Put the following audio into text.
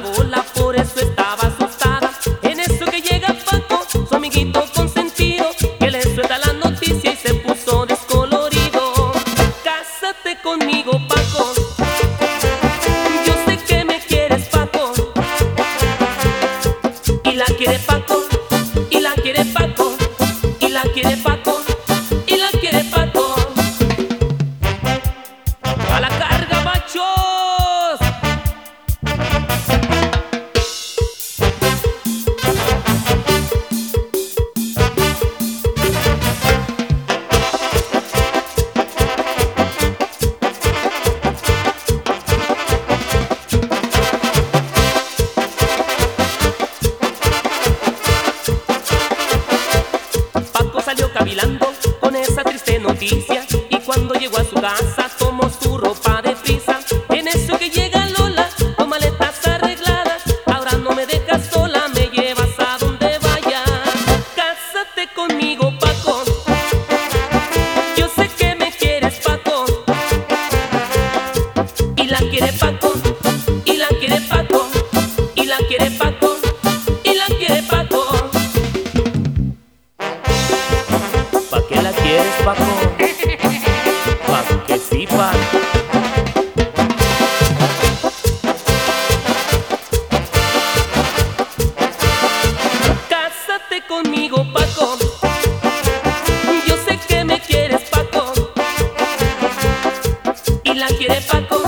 bola, por eso estaba asustada. En eso que llega Paco, su amiguito consentido, que le suelta la noticia y se puso descolorido. Cásate conmigo, Paco, yo sé que me quieres, Paco. Y la quiere Paco, y la quiere Paco, y la quiere Paco, y la quiere Paco. ¡A la carga, machos! Paco salió cavilando con esa triste noticia, y cuando llegó a su casa tomó su ropa de prisa. En eso que llega Lola con maletas arregladas, ahora no me dejas sola, me llevas a donde vaya. Cásate conmigo, Paco, yo sé que me quieres, Paco. Y la quiere Paco, y la quiere Paco, y la quiere Paco, y la quiere Paco. ¿Pa' qué la quieres, Paco? Pa' que sí, pa. Cásate conmigo, Paco, yo sé que me quieres, Paco. Y la quiere Paco.